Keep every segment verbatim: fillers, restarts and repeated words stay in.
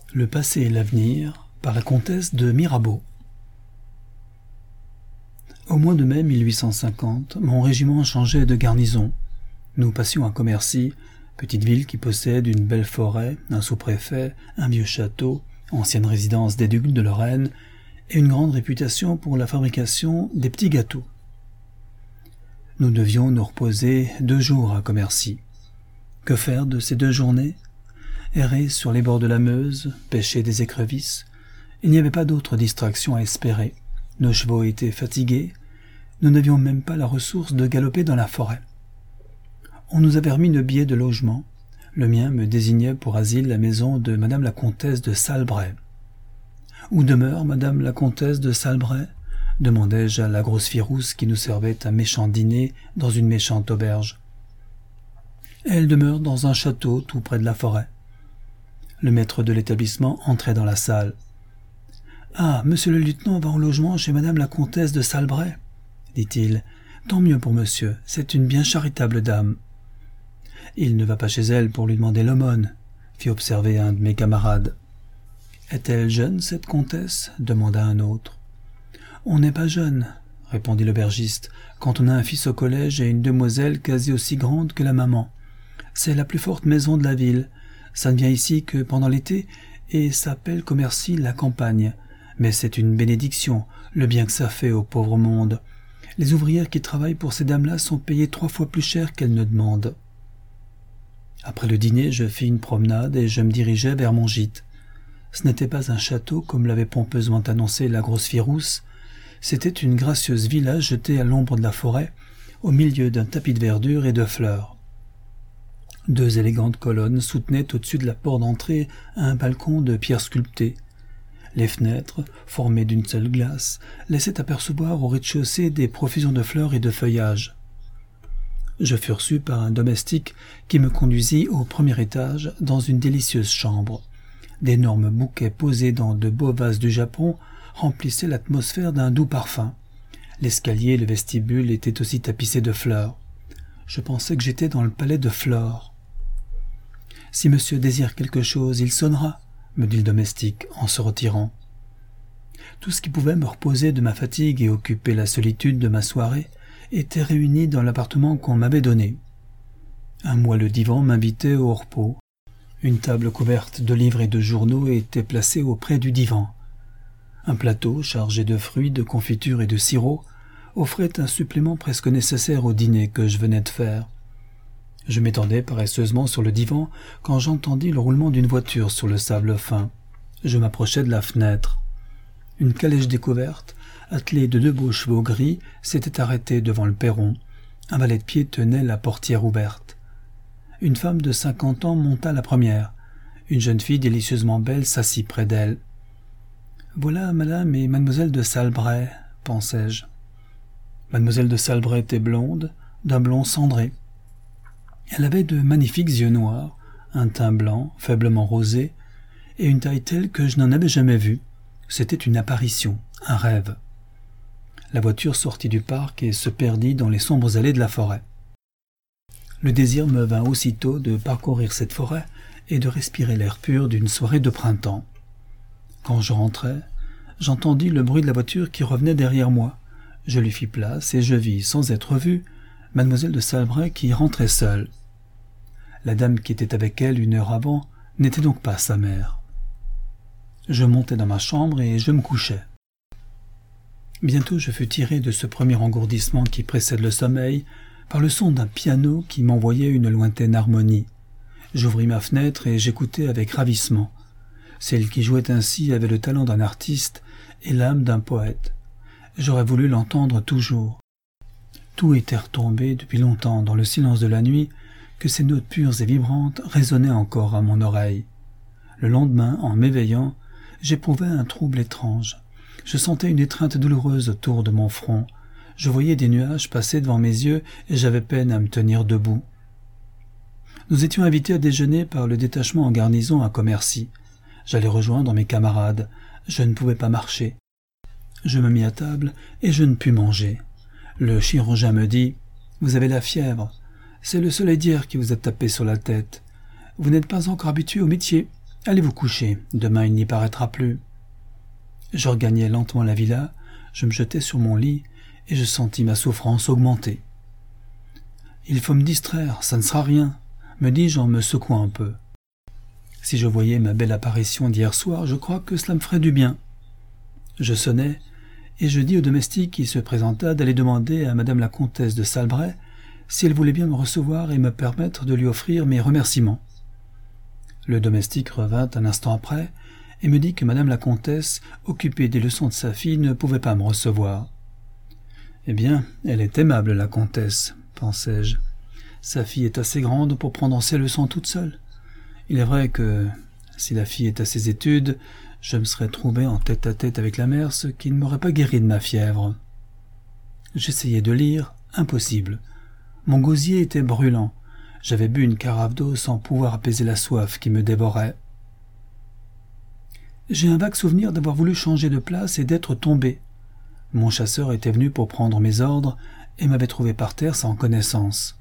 Le passé et l'avenir par la comtesse de Mirabeau. Au mois de mai mille huit cent cinquante, mon régiment changeait de garnison. Nous passions à Commercy, petite ville qui possède une belle forêt, un sous-préfet, un vieux château, ancienne résidence des ducs de Lorraine, et une grande réputation pour la fabrication des petits gâteaux. Nous devions nous reposer deux jours à Commercy. Que faire de ces deux journées? Errer sur les bords de la Meuse, pêcher des écrevisses. Il n'y avait pas d'autre distraction à espérer. Nos chevaux étaient fatigués. Nous n'avions même pas la ressource de galoper dans la forêt. On nous avait remis nos billets de logement. Le mien me désignait pour asile la maison de madame la comtesse de Salbret. « Où demeure madame la comtesse de Salbret ?» demandai-je à la grosse fille rousse qui nous servait un méchant dîner dans une méchante auberge. « Elle demeure dans un château tout près de la forêt. » Le maître de l'établissement entrait dans la salle. « Ah, monsieur le lieutenant va en logement chez madame la comtesse de Salbret, » dit-il. « Tant mieux pour monsieur, c'est une bien charitable dame. »« Il ne va pas chez elle pour lui demander l'aumône, » fit observer un de mes camarades. « Est-elle jeune, cette comtesse ?» demanda un autre. « On n'est pas jeune, » répondit l'aubergiste, « quand on a un fils au collège et une demoiselle quasi aussi grande que la maman. C'est la plus forte maison de la ville. Ça ne vient ici que pendant l'été et s'appelle Commercy la campagne. Mais c'est une bénédiction, le bien que ça fait au pauvre monde. Les ouvrières qui travaillent pour ces dames-là sont payées trois fois plus cher qu'elles ne demandent. » Après le dîner, je fis une promenade et je me dirigeai vers mon gîte. Ce n'était pas un château comme l'avait pompeusement annoncé la grosse fille rousse. C'était une gracieuse villa jetée à l'ombre de la forêt, au milieu d'un tapis de verdure et de fleurs. Deux élégantes colonnes soutenaient au-dessus de la porte d'entrée un balcon de pierre sculptée. Les fenêtres, formées d'une seule glace, laissaient apercevoir au rez-de-chaussée des profusions de fleurs et de feuillages. Je fus reçu par un domestique qui me conduisit au premier étage dans une délicieuse chambre. D'énormes bouquets posés dans de beaux vases du Japon remplissaient l'atmosphère d'un doux parfum. L'escalier et le vestibule étaient aussi tapissés de fleurs. Je pensais que j'étais dans le palais de Flore. « Si monsieur désire quelque chose, il sonnera, » me dit le domestique en se retirant. Tout ce qui pouvait me reposer de ma fatigue et occuper la solitude de ma soirée était réuni dans l'appartement qu'on m'avait donné. Un moelleux divan m'invitait au repos. Une table couverte de livres et de journaux était placée auprès du divan. Un plateau chargé de fruits, de confitures et de sirop offrait un supplément presque nécessaire au dîner que je venais de faire. Je m'étendais paresseusement sur le divan quand j'entendis le roulement d'une voiture sur le sable fin. Je m'approchai de la fenêtre. Une calèche découverte, attelée de deux beaux chevaux gris, s'était arrêtée devant le perron. Un valet de pied tenait la portière ouverte. Une femme de cinquante ans monta la première. Une jeune fille délicieusement belle s'assit près d'elle. « Voilà madame et mademoiselle de Salbret, » pensai-je. Mademoiselle de Salbret était blonde, d'un blond cendré. Elle avait de magnifiques yeux noirs, un teint blanc, faiblement rosé, et une taille telle que je n'en avais jamais vue. C'était une apparition, un rêve. La voiture sortit du parc et se perdit dans les sombres allées de la forêt. Le désir me vint aussitôt de parcourir cette forêt et de respirer l'air pur d'une soirée de printemps. Quand je rentrai, j'entendis le bruit de la voiture qui revenait derrière moi. Je lui fis place et je vis, sans être vu, mademoiselle de Salbret qui rentrait seule. La dame qui était avec elle une heure avant n'était donc pas sa mère. Je montai dans ma chambre et je me couchai. Bientôt je fus tiré de ce premier engourdissement qui précède le sommeil par le son d'un piano qui m'envoyait une lointaine harmonie. J'ouvris ma fenêtre et j'écoutai avec ravissement. Celle qui jouait ainsi avait le talent d'un artiste et l'âme d'un poète. J'aurais voulu l'entendre toujours. Tout était retombé depuis longtemps dans le silence de la nuit, que ces notes pures et vibrantes résonnaient encore à mon oreille. Le lendemain, en m'éveillant, j'éprouvais un trouble étrange. Je sentais une étreinte douloureuse autour de mon front. Je voyais des nuages passer devant mes yeux et j'avais peine à me tenir debout. Nous étions invités à déjeuner par le détachement en garnison à Commercy. J'allais rejoindre mes camarades. Je ne pouvais pas marcher. Je me mis à table et je ne pus manger. Le chirurgien me dit « Vous avez la fièvre. C'est le soleil d'hier qui vous a tapé sur la tête. Vous n'êtes pas encore habitué au métier. Allez vous coucher, demain il n'y paraîtra plus. » Je regagnai lentement la villa, je me jetai sur mon lit, et je sentis ma souffrance augmenter. « Il faut me distraire, ça ne sera rien, » me dis-je en me secouant un peu. Si je voyais ma belle apparition d'hier soir, je crois que cela me ferait du bien. Je sonnai, et je dis au domestique qui se présenta d'aller demander à madame la comtesse de Salbret si elle voulait bien me recevoir et me permettre de lui offrir mes remerciements. Le domestique revint un instant après et me dit que madame la comtesse, occupée des leçons de sa fille, ne pouvait pas me recevoir. « Eh bien, elle est aimable, la comtesse, » pensai-je. « Sa fille est assez grande pour prendre ses leçons toute seule. Il est vrai que, si la fille est à ses études, je me serais trouvé en tête-à-tête avec la mère, ce qui ne m'aurait pas guéri de ma fièvre. » J'essayais de lire, impossible. Mon gosier était brûlant. J'avais bu une carafe d'eau sans pouvoir apaiser la soif qui me dévorait. J'ai un vague souvenir d'avoir voulu changer de place et d'être tombé. Mon chasseur était venu pour prendre mes ordres et m'avait trouvé par terre sans connaissance.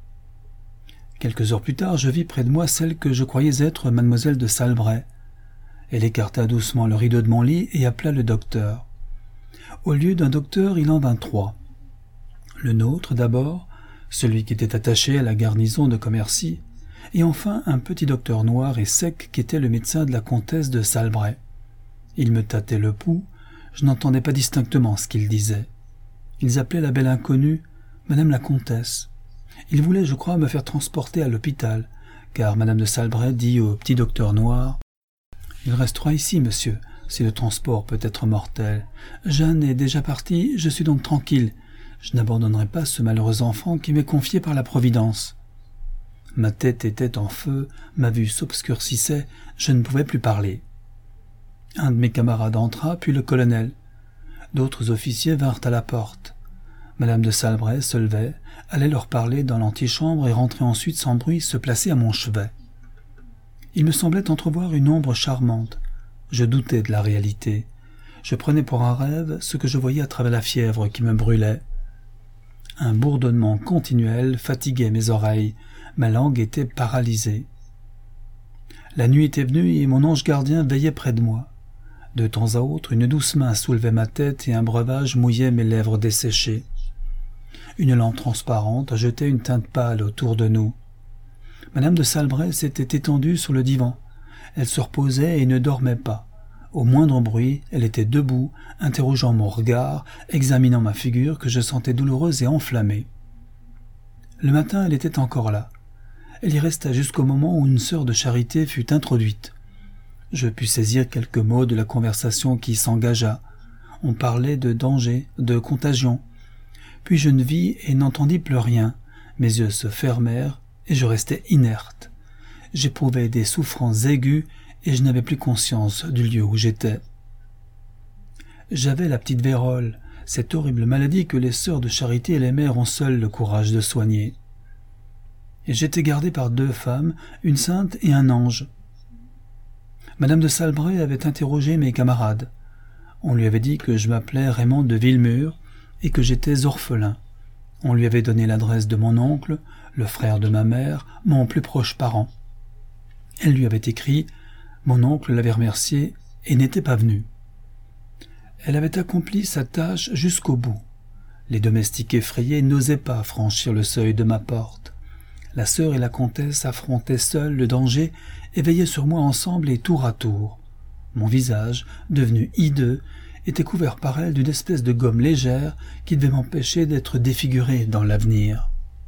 Quelques heures plus tard, je vis près de moi celle que je croyais être mademoiselle de Salbret. Elle écarta doucement le rideau de mon lit et appela le docteur. Au lieu d'un docteur, il en vint trois. Le nôtre d'abord, celui qui était attaché à la garnison de Commercy, et enfin un petit docteur noir et sec qui était le médecin de la comtesse de Salbret. Il me tâtait le pouls, je n'entendais pas distinctement ce qu'il disait. Ils appelaient la belle inconnue madame la comtesse. Ils voulaient, je crois, me faire transporter à l'hôpital, car madame de Salbret dit au petit docteur noir « Il restera ici, monsieur, si le transport peut être mortel. Jeanne est déjà partie, je suis donc tranquille. Je n'abandonnerai pas ce malheureux enfant qui m'est confié par la Providence. » Ma tête était en feu, ma vue s'obscurcissait, je ne pouvais plus parler. Un de mes camarades entra, puis le colonel. D'autres officiers vinrent à la porte. Madame de Salbret se levait, allait leur parler dans l'antichambre et rentrait ensuite sans bruit se placer à mon chevet. Il me semblait entrevoir une ombre charmante. Je doutais de la réalité. Je prenais pour un rêve ce que je voyais à travers la fièvre qui me brûlait. Un bourdonnement continuel fatiguait mes oreilles. Ma langue était paralysée. La nuit était venue et mon ange gardien veillait près de moi. De temps à autre, une douce main soulevait ma tête et un breuvage mouillait mes lèvres desséchées. Une lampe transparente jetait une teinte pâle autour de nous. Madame de Salbret s'était étendue sur le divan. Elle se reposait et ne dormait pas. Au moindre bruit, elle était debout, interrogeant mon regard, examinant ma figure que je sentais douloureuse et enflammée. Le matin, elle était encore là. Elle y resta jusqu'au moment où une sœur de charité fut introduite. Je pus saisir quelques mots de la conversation qui s'engagea. On parlait de danger, de contagion. Puis je ne vis et n'entendis plus rien. Mes yeux se fermèrent et je restai inerte. J'éprouvais des souffrances aiguës et je n'avais plus conscience du lieu où j'étais. J'avais la petite vérole, cette horrible maladie que les sœurs de charité et les mères ont seules le courage de soigner. Et j'étais gardé par deux femmes, une sainte et un ange. Madame de Salbret avait interrogé mes camarades. On lui avait dit que je m'appelais Raymond de Villemur et que j'étais orphelin. On lui avait donné l'adresse de mon oncle, le frère de ma mère, mon plus proche parent. Elle lui avait écrit, mon oncle l'avait remercié et n'était pas venu. Elle avait accompli sa tâche jusqu'au bout. Les domestiques effrayés n'osaient pas franchir le seuil de ma porte. La sœur et la comtesse affrontaient seules le danger et veillaient sur moi ensemble et tour à tour. Mon visage, devenu hideux, était couvert par elle d'une espèce de gomme légère qui devait m'empêcher d'être défiguré dans l'avenir.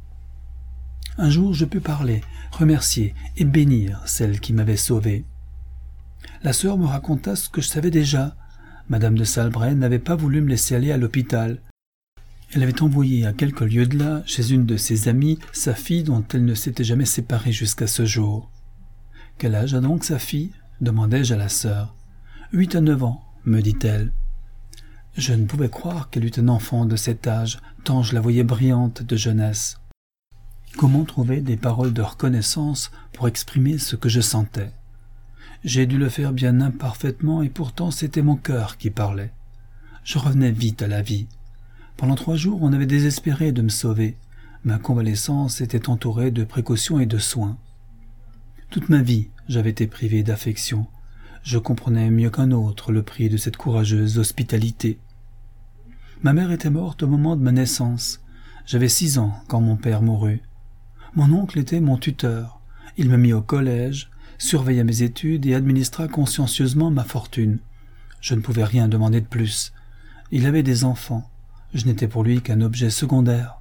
Un jour, je pus parler, remercier et bénir celle qui m'avait sauvé. La sœur me raconta ce que je savais déjà. Madame de Salbret n'avait pas voulu me laisser aller à l'hôpital. Elle avait envoyé à quelques lieues de là, chez une de ses amies, sa fille dont elle ne s'était jamais séparée jusqu'à ce jour. « Quel âge a donc sa fille ?» demandai-je à la sœur. « Huit à neuf ans, me dit-elle. » Je ne pouvais croire qu'elle eût un enfant de cet âge, tant je la voyais brillante de jeunesse. Comment trouver des paroles de reconnaissance pour exprimer ce que je sentais? J'ai dû le faire bien imparfaitement et pourtant c'était mon cœur qui parlait. Je revenais vite à la vie. Pendant trois jours, on avait désespéré de me sauver. Ma convalescence était entourée de précautions et de soins. Toute ma vie, j'avais été privé d'affection. Je comprenais mieux qu'un autre le prix de cette courageuse hospitalité. Ma mère était morte au moment de ma naissance. J'avais six ans quand mon père mourut. Mon oncle était mon tuteur. Il me mit au collège, surveilla mes études et administra consciencieusement ma fortune. Je ne pouvais rien demander de plus. Il avait des enfants. Je n'étais pour lui qu'un objet secondaire.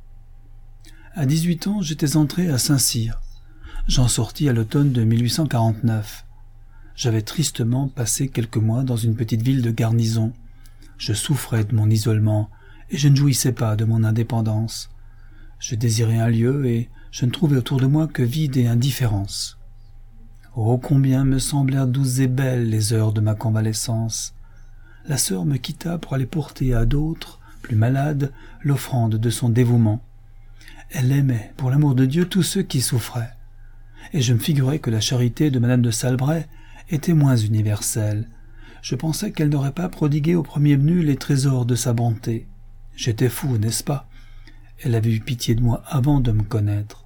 À dix-huit ans, j'étais entré à Saint-Cyr. J'en sortis à l'automne de mille huit cent quarante-neuf. J'avais tristement passé quelques mois dans une petite ville de garnison. Je souffrais de mon isolement et je ne jouissais pas de mon indépendance. Je désirais un lieu et je ne trouvais autour de moi que vide et indifférence. Oh, combien me semblèrent douces et belles les heures de ma convalescence. La sœur me quitta pour aller porter à d'autres, plus malades, l'offrande de son dévouement. Elle aimait, pour l'amour de Dieu, tous ceux qui souffraient. Et je me figurais que la charité de madame de Salbret était moins universelle. Je pensais qu'elle n'aurait pas prodigué au premier venu les trésors de sa bonté. J'étais fou, n'est-ce pas? Elle avait eu pitié de moi avant de me connaître.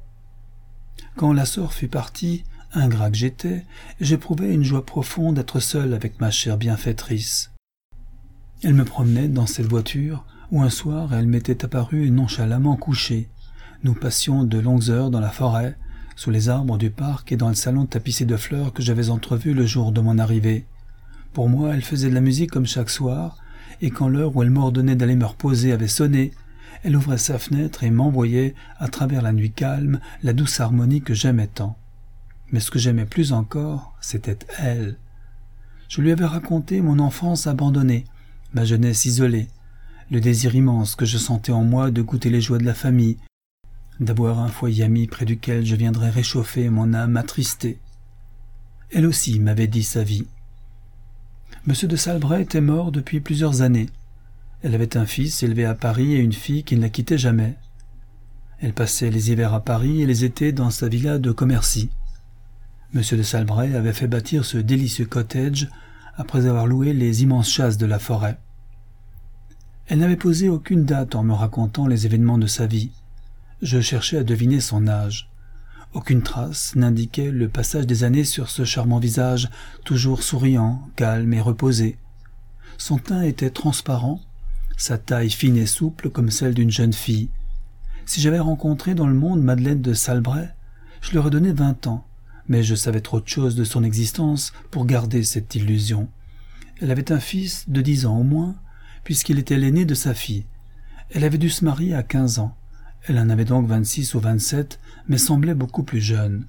Quand la sœur fut partie, ingrat que j'étais, j'éprouvais une joie profonde d'être seul avec ma chère bienfaitrice. Elle me promenait dans cette voiture où un soir elle m'était apparue nonchalamment couchée. Nous passions de longues heures dans la forêt, sous les arbres du parc et dans le salon tapissé de fleurs que j'avais entrevu le jour de mon arrivée. Pour moi, elle faisait de la musique comme chaque soir, et quand l'heure où elle m'ordonnait d'aller me reposer avait sonné, elle ouvrait sa fenêtre et m'envoyait, à travers la nuit calme, la douce harmonie que j'aimais tant. Mais ce que j'aimais plus encore, c'était elle. Je lui avais raconté mon enfance abandonnée, ma jeunesse isolée, le désir immense que je sentais en moi de goûter les joies de la famille, d'avoir un foyer ami près duquel je viendrais réchauffer mon âme attristée. Elle aussi m'avait dit sa vie. Monsieur de Salbret était mort depuis plusieurs années. Elle avait un fils élevé à Paris et une fille qui ne la quittait jamais. Elle passait les hivers à Paris et les étés dans sa villa de Commercy. Monsieur de Salbret avait fait bâtir ce délicieux cottage après avoir loué les immenses chasses de la forêt. Elle n'avait posé aucune date en me racontant les événements de sa vie. Je cherchais à deviner son âge. Aucune trace n'indiquait le passage des années sur ce charmant visage, toujours souriant, calme et reposé. Son teint était transparent, sa taille fine et souple comme celle d'une jeune fille. Si j'avais rencontré dans le monde Madeleine de Salbret, je lui aurais donné vingt ans, mais je savais trop de choses de son existence pour garder cette illusion. Elle avait un fils de dix ans au moins, puisqu'il était l'aîné de sa fille. Elle avait dû se marier à quinze ans. Elle en avait donc vingt-six ou vingt-sept, mais semblait beaucoup plus jeune.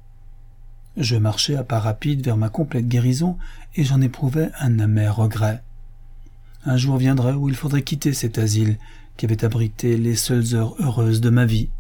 Je marchais à pas rapides vers ma complète guérison et j'en éprouvais un amer regret. Un jour viendrait où il faudrait quitter cet asile qui avait abrité les seules heures heureuses de ma vie.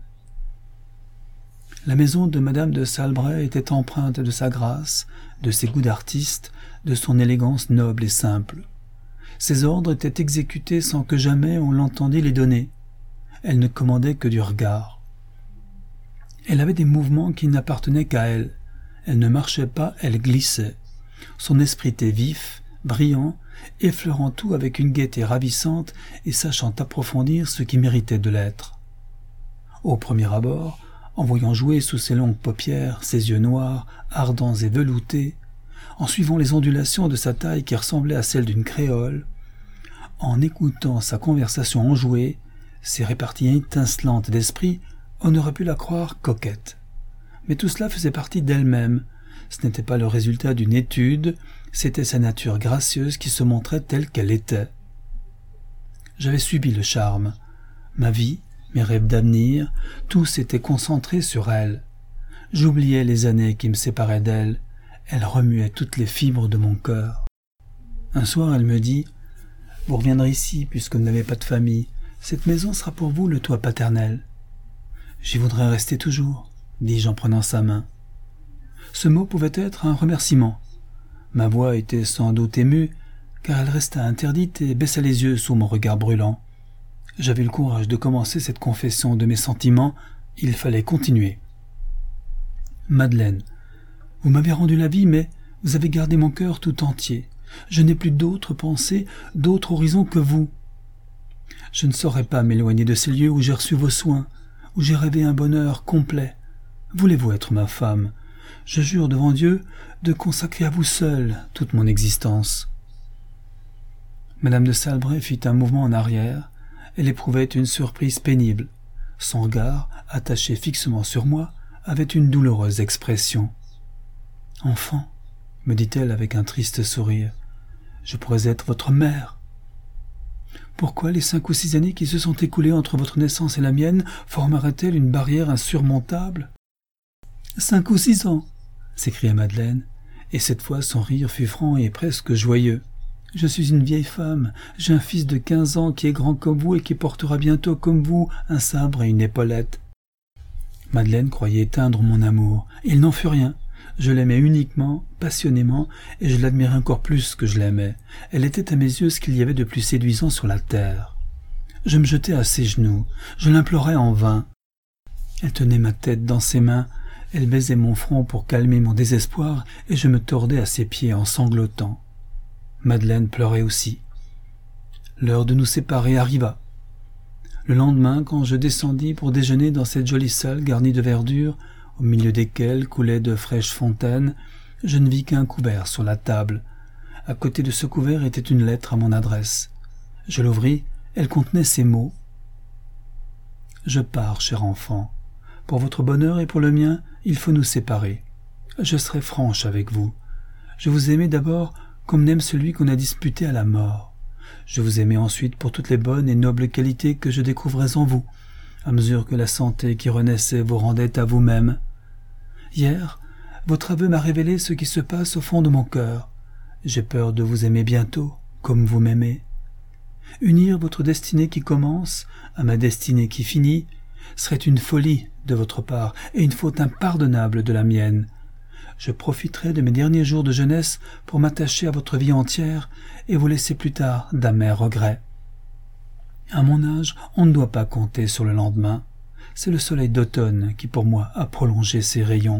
La maison de madame de Salbret était empreinte de sa grâce, de ses goûts d'artiste, de son élégance noble et simple. Ses ordres étaient exécutés sans que jamais on l'entendît les donner. Elle ne commandait que du regard. Elle avait des mouvements qui n'appartenaient qu'à elle. Elle ne marchait pas, elle glissait. Son esprit était vif, brillant, effleurant tout avec une gaieté ravissante et sachant approfondir ce qui méritait de l'être. Au premier abord, en voyant jouer sous ses longues paupières, ses yeux noirs, ardents et veloutés, en suivant les ondulations de sa taille qui ressemblait à celle d'une créole, en écoutant sa conversation enjouée, ses réparties étincelantes d'esprit, on aurait pu la croire coquette. Mais tout cela faisait partie d'elle-même. Ce n'était pas le résultat d'une étude, c'était sa nature gracieuse qui se montrait telle qu'elle était. J'avais subi le charme. Ma vie, mes rêves d'avenir, tout s'était concentré sur elle. J'oubliais les années qui me séparaient d'elle. Elle remuait toutes les fibres de mon cœur. Un soir, elle me dit « Vous reviendrez ici puisque vous n'avez pas de famille. Cette maison sera pour vous le toit paternel. » « J'y voudrais rester toujours, » dis-je en prenant sa main. Ce mot pouvait être un remerciement. Ma voix était sans doute émue, car elle resta interdite et baissa les yeux sous mon regard brûlant. J'avais le courage de commencer cette confession de mes sentiments, il fallait continuer. « Madeleine, vous m'avez rendu la vie, mais vous avez gardé mon cœur tout entier. Je n'ai plus d'autres pensées, d'autres horizons que vous. Je ne saurais pas m'éloigner de ces lieux où j'ai reçu vos soins, où j'ai rêvé un bonheur complet. Voulez-vous être ma femme? Je jure devant Dieu de consacrer à vous seul toute mon existence. » Madame de Salbray fit un mouvement en arrière. Elle éprouvait une surprise pénible. Son regard, attaché fixement sur moi, avait une douloureuse expression. « Enfant, » me dit-elle avec un triste sourire, « je pourrais être votre mère. Pourquoi les cinq ou six années qui se sont écoulées entre votre naissance et la mienne formeraient-elles une barrière insurmontable ?»« Cinq ou six ans !» s'écria Madeleine, et cette fois son rire fut franc et presque joyeux. « Je suis une vieille femme, j'ai un fils de quinze ans qui est grand comme vous et qui portera bientôt comme vous un sabre et une épaulette. » Madeleine croyait éteindre mon amour. Il n'en fut rien. Je l'aimais uniquement, passionnément, et je l'admirais encore plus que je l'aimais. Elle était à mes yeux ce qu'il y avait de plus séduisant sur la terre. Je me jetai à ses genoux, je l'implorais en vain. Elle tenait ma tête dans ses mains, elle baisait mon front pour calmer mon désespoir, et je me tordais à ses pieds en sanglotant. Madeleine pleurait aussi. L'heure de nous séparer arriva. Le lendemain, quand je descendis pour déjeuner dans cette jolie salle garnie de verdure, au milieu desquelles coulaient de fraîches fontaines, je ne vis qu'un couvert sur la table. À côté de ce couvert était une lettre à mon adresse. Je l'ouvris, elle contenait ces mots. « Je pars, cher enfant. Pour votre bonheur et pour le mien, il faut nous séparer. Je serai franche avec vous. Je vous aimais d'abord comme n'aime celui qu'on a disputé à la mort. Je vous aimais ensuite pour toutes les bonnes et nobles qualités que je découvrais en vous, à mesure que la santé qui renaissait vous rendait à vous-même. Hier, votre aveu m'a révélé ce qui se passe au fond de mon cœur. J'ai peur de vous aimer bientôt, comme vous m'aimez. Unir votre destinée qui commence à ma destinée qui finit serait une folie de votre part et une faute impardonnable de la mienne. Je profiterai de mes derniers jours de jeunesse pour m'attacher à votre vie entière et vous laisser plus tard d'amers regrets. À mon âge, on ne doit pas compter sur le lendemain. C'est le soleil d'automne qui, pour moi, a prolongé ses rayons.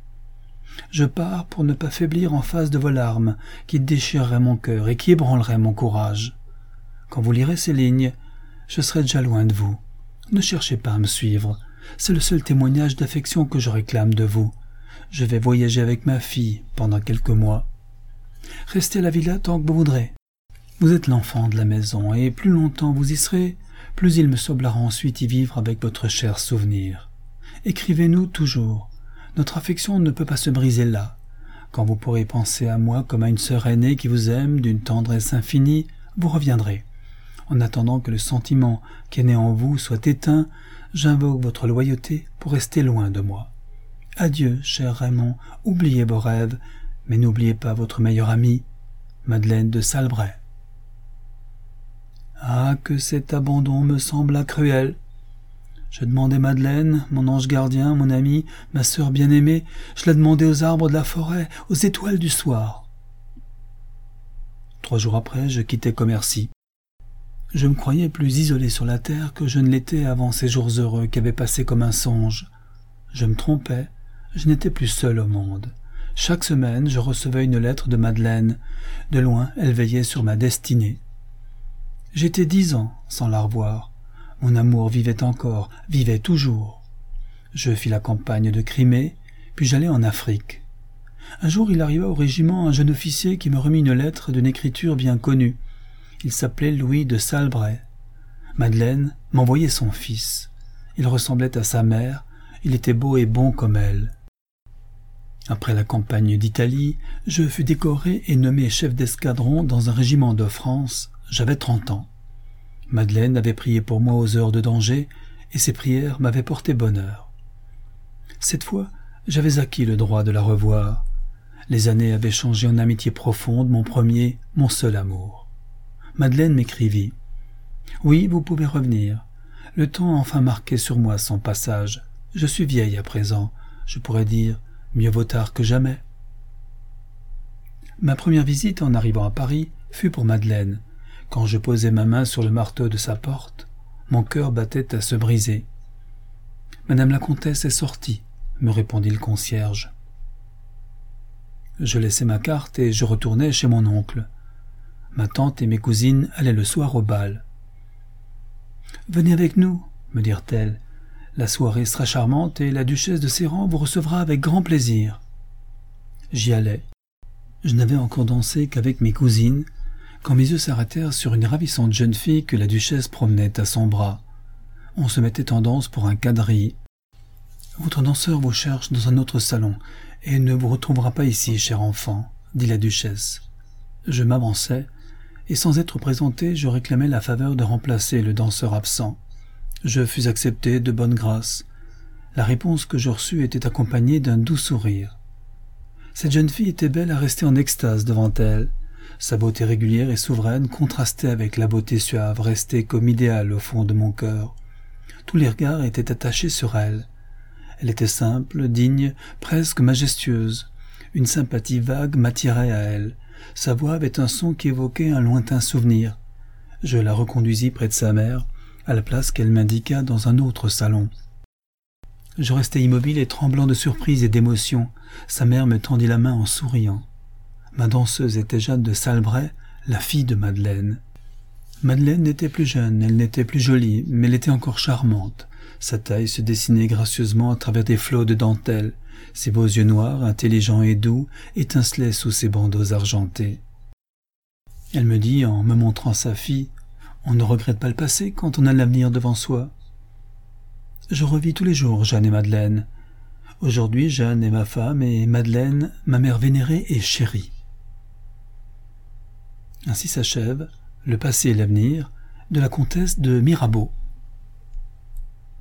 Je pars pour ne pas faiblir en face de vos larmes qui déchireraient mon cœur et qui ébranleraient mon courage. Quand vous lirez ces lignes, je serai déjà loin de vous. Ne cherchez pas à me suivre. C'est le seul témoignage d'affection que je réclame de vous. Je vais voyager avec ma fille pendant quelques mois. Restez à la villa tant que vous voudrez. Vous êtes l'enfant de la maison, et plus longtemps vous y serez, plus il me semblera ensuite y vivre avec votre cher souvenir. Écrivez-nous toujours. Notre affection ne peut pas se briser là. Quand vous pourrez penser à moi comme à une sœur aînée qui vous aime d'une tendresse infinie, vous reviendrez. En attendant que le sentiment qui est né en vous soit éteint, j'invoque votre loyauté pour rester loin de moi. Adieu, cher Raymond, oubliez vos rêves, mais n'oubliez pas votre meilleure amie, Madeleine de Salbray. Ah, que cet abandon me sembla cruel. Je demandais Madeleine, mon ange gardien, mon ami, ma sœur bien-aimée, je la demandais aux arbres de la forêt, aux étoiles du soir. Trois jours après, je quittai Commercy. Je me croyais plus isolé sur la terre que je ne l'étais avant ces jours heureux qui avaient passé comme un songe. Je me trompais, je n'étais plus seul au monde. Chaque semaine, je recevais une lettre de Madeleine. De loin, elle veillait sur ma destinée. J'étais dix ans sans la revoir. Mon amour vivait encore, vivait toujours. Je fis la campagne de Crimée, puis j'allai en Afrique. Un jour, il arriva au régiment un jeune officier qui me remit une lettre d'une écriture bien connue. Il s'appelait Louis de Salbray. Madeleine m'envoyait son fils. Il ressemblait à sa mère, il était beau et bon comme elle. Après la campagne d'Italie, je fus décoré et nommé chef d'escadron dans un régiment de France. J'avais trente ans. Madeleine avait prié pour moi aux heures de danger, et ses prières m'avaient porté bonheur. Cette fois, j'avais acquis le droit de la revoir. Les années avaient changé en amitié profonde mon premier, mon seul amour. Madeleine m'écrivit. « Oui, vous pouvez revenir. Le temps a enfin marqué sur moi son passage. Je suis vieille à présent. Je pourrais dire, mieux vaut tard que jamais. » Ma première visite en arrivant à Paris fut pour Madeleine. Quand je posai ma main sur le marteau de sa porte, mon cœur battait à se briser. « Madame la comtesse est sortie, » me répondit le concierge. Je laissai ma carte et je retournai chez mon oncle. Ma tante et mes cousines allaient le soir au bal. « Venez avec nous, » me dirent-elles. « La soirée sera charmante et la duchesse de Sérent vous recevra avec grand plaisir. » J'y allais. Je n'avais encore dansé qu'avec mes cousines, quand mes yeux s'arrêtèrent sur une ravissante jeune fille que la duchesse promenait à son bras. On se mettait en danse pour un quadrille. « Votre danseur vous cherche dans un autre salon, et ne vous retrouvera pas ici, cher enfant, » dit la duchesse. Je m'avançai, et sans être présenté, je réclamai la faveur de remplacer le danseur absent. Je fus accepté de bonne grâce. La réponse que je reçus était accompagnée d'un doux sourire. Cette jeune fille était belle à rester en extase devant elle. Sa beauté régulière et souveraine contrastait avec la beauté suave, restée comme idéale au fond de mon cœur. Tous les regards étaient attachés sur elle. Elle était simple, digne, presque majestueuse. Une sympathie vague m'attirait à elle. Sa voix avait un son qui évoquait un lointain souvenir. Je la reconduisis près de sa mère, à la place qu'elle m'indiqua dans un autre salon. Je restai immobile et tremblant de surprise et d'émotion. Sa mère me tendit la main en souriant. Ma danseuse était Jeanne de Salbret, la fille de Madeleine. Madeleine n'était plus jeune, elle n'était plus jolie, mais elle était encore charmante. Sa taille se dessinait gracieusement à travers des flots de dentelle. Ses beaux yeux noirs, intelligents et doux, étincelaient sous ses bandeaux argentés. Elle me dit, en me montrant sa fille, « On ne regrette pas le passé quand on a l'avenir devant soi. » Je revis tous les jours Jeanne et Madeleine. Aujourd'hui, Jeanne est ma femme et Madeleine, ma mère vénérée et chérie. Ainsi s'achève Le passé et l'avenir de la comtesse de Mirabeau.